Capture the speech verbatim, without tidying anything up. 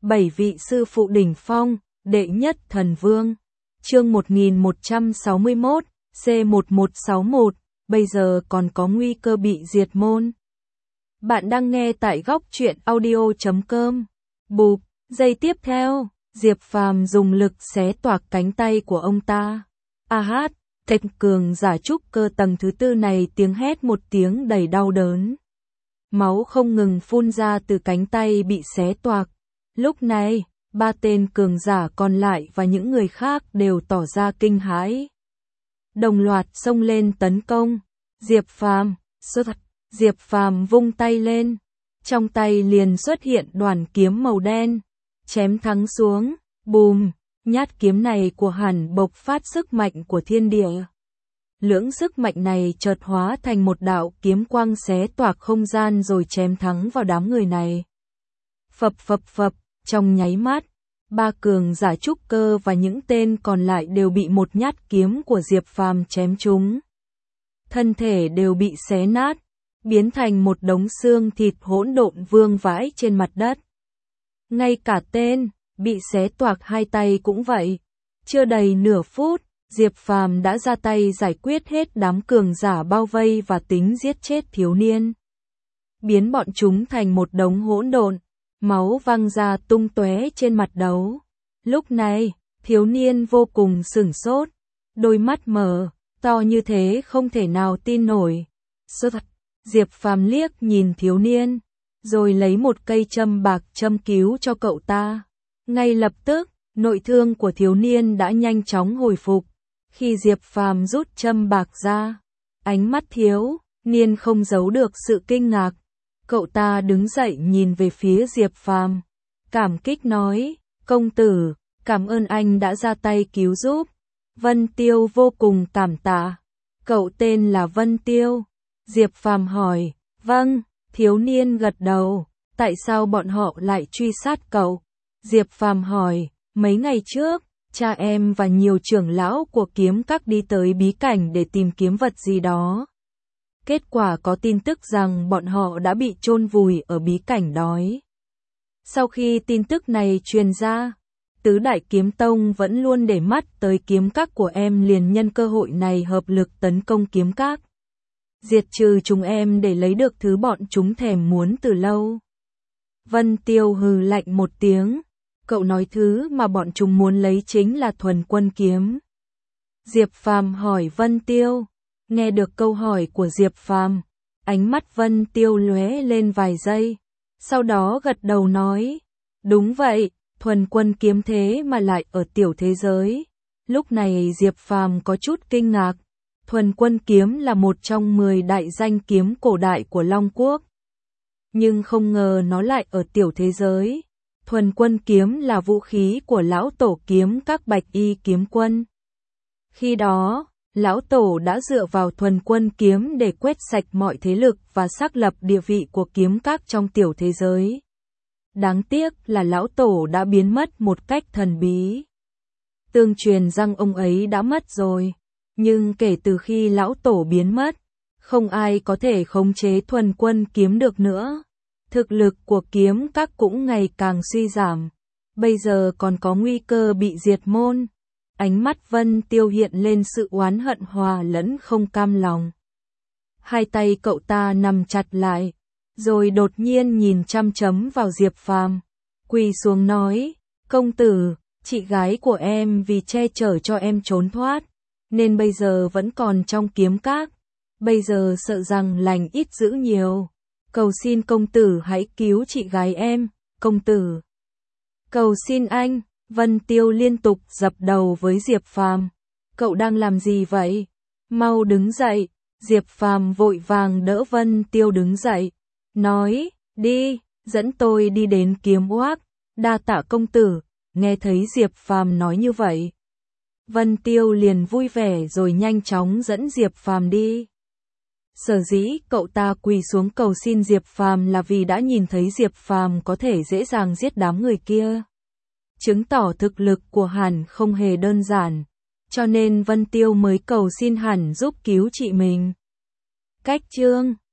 Bảy vị sư phụ đỉnh phong, đệ nhất thần vương. Chương một nghìn một trăm sáu mươi mốt, C một một sáu mốt, bây giờ còn có nguy cơ bị diệt môn. Bạn đang nghe tại góc truyện audio chấm com. Bụp, giây tiếp theo, Diệp Phàm dùng lực xé toạc cánh tay của ông ta. A hát, thạch cường giả trúc cơ tầng thứ tư này tiếng hét một tiếng đầy đau đớn. Máu không ngừng phun ra từ cánh tay bị xé toạc. Lúc này, ba tên cường giả còn lại và những người khác đều tỏ ra kinh hãi. Đồng loạt xông lên tấn công. Diệp Phàm, xuất Diệp Phàm vung tay lên, trong tay liền xuất hiện đoàn kiếm màu đen, chém thẳng xuống, bùm, nhát kiếm này của hắn bộc phát sức mạnh của thiên địa. Lưỡng sức mạnh này chợt hóa thành một đạo kiếm quang xé toạc không gian rồi chém thẳng vào đám người này. Phập phập phập, trong nháy mắt, ba cường giả trúc cơ và những tên còn lại đều bị một nhát kiếm của Diệp Phàm chém trúng. Thân thể đều bị xé nát, biến thành một đống xương thịt hỗn độn vương vãi trên mặt đất. Ngay cả tên bị xé toạc hai tay cũng vậy. Chưa đầy nửa phút, Diệp Phàm đã ra tay giải quyết hết đám cường giả bao vây và tính giết chết thiếu niên. Biến bọn chúng thành một đống hỗn độn, máu văng ra tung tóe trên mặt đấu. Lúc này, thiếu niên vô cùng sửng sốt, đôi mắt mở, to như thế không thể nào tin nổi. Sốt thật, Diệp Phàm liếc nhìn thiếu niên, rồi lấy một cây châm bạc châm cứu cho cậu ta. Ngay lập tức, nội thương của thiếu niên đã nhanh chóng hồi phục. Khi Diệp Phàm rút châm bạc ra, ánh mắt thiếu niên không giấu được sự kinh ngạc. Cậu ta đứng dậy nhìn về phía Diệp Phàm, cảm kích nói, công tử, cảm ơn anh đã ra tay cứu giúp. Vân Tiêu vô cùng cảm tạ. Cậu tên là Vân Tiêu? Diệp Phàm hỏi. Vâng, thiếu niên gật đầu. Tại sao bọn họ lại truy sát cậu? Diệp Phàm hỏi. Mấy ngày trước, cha em và nhiều trưởng lão của kiếm các đi tới bí cảnh để tìm kiếm vật gì đó. Kết quả có tin tức rằng bọn họ đã bị chôn vùi ở bí cảnh đói. Sau khi tin tức này truyền ra, Tứ Đại Kiếm Tông vẫn luôn để mắt tới kiếm các của em, liền nhân cơ hội này hợp lực tấn công kiếm các. Diệt trừ chúng em để lấy được thứ bọn chúng thèm muốn từ lâu. Vân Tiêu hừ lạnh một tiếng. Cậu nói thứ mà bọn chúng muốn lấy chính là thuần quân kiếm. Diệp Phàm hỏi Vân Tiêu. Nghe được câu hỏi của Diệp Phàm, ánh mắt Vân Tiêu lóe lên vài giây, sau đó gật đầu nói, đúng vậy, thuần quân kiếm thế mà lại ở tiểu thế giới. Lúc này Diệp Phàm có chút kinh ngạc, thuần quân kiếm là một trong mười đại danh kiếm cổ đại của Long Quốc. Nhưng không ngờ nó lại ở tiểu thế giới. Thuần quân kiếm là vũ khí của lão tổ kiếm các Bạch Y kiếm quân. Khi đó, lão tổ đã dựa vào thuần quân kiếm để quét sạch mọi thế lực và xác lập địa vị của kiếm các trong tiểu thế giới. Đáng tiếc là lão tổ đã biến mất một cách thần bí. Tương truyền rằng ông ấy đã mất rồi, nhưng kể từ khi lão tổ biến mất, không ai có thể khống chế thuần quân kiếm được nữa. Thực lực của kiếm các cũng ngày càng suy giảm, bây giờ còn có nguy cơ bị diệt môn. Ánh mắt Vân Tiêu hiện lên sự oán hận hòa lẫn không cam lòng. Hai tay cậu ta nắm chặt lại, rồi đột nhiên nhìn chăm chấm vào Diệp Phàm, quỳ xuống nói, công tử, chị gái của em vì che chở cho em trốn thoát, nên bây giờ vẫn còn trong kiếm các, bây giờ sợ rằng lành ít dữ nhiều. Cầu xin công tử hãy cứu chị gái em, công tử. Cầu xin anh. Vân Tiêu liên tục dập đầu với Diệp Phàm. Cậu đang làm gì vậy? Mau đứng dậy. Diệp Phàm vội vàng đỡ Vân Tiêu đứng dậy, nói, đi, dẫn tôi đi đến kiếm oác. Đa tạ công tử. Nghe thấy Diệp Phàm nói như vậy, Vân Tiêu liền vui vẻ rồi nhanh chóng dẫn Diệp Phàm đi. Sở dĩ cậu ta quỳ xuống cầu xin Diệp Phàm là vì đã nhìn thấy Diệp Phàm có thể dễ dàng giết đám người kia, chứng tỏ thực lực của hắn không hề đơn giản, cho nên Vân Tiêu mới cầu xin hắn giúp cứu chị mình. Cách chương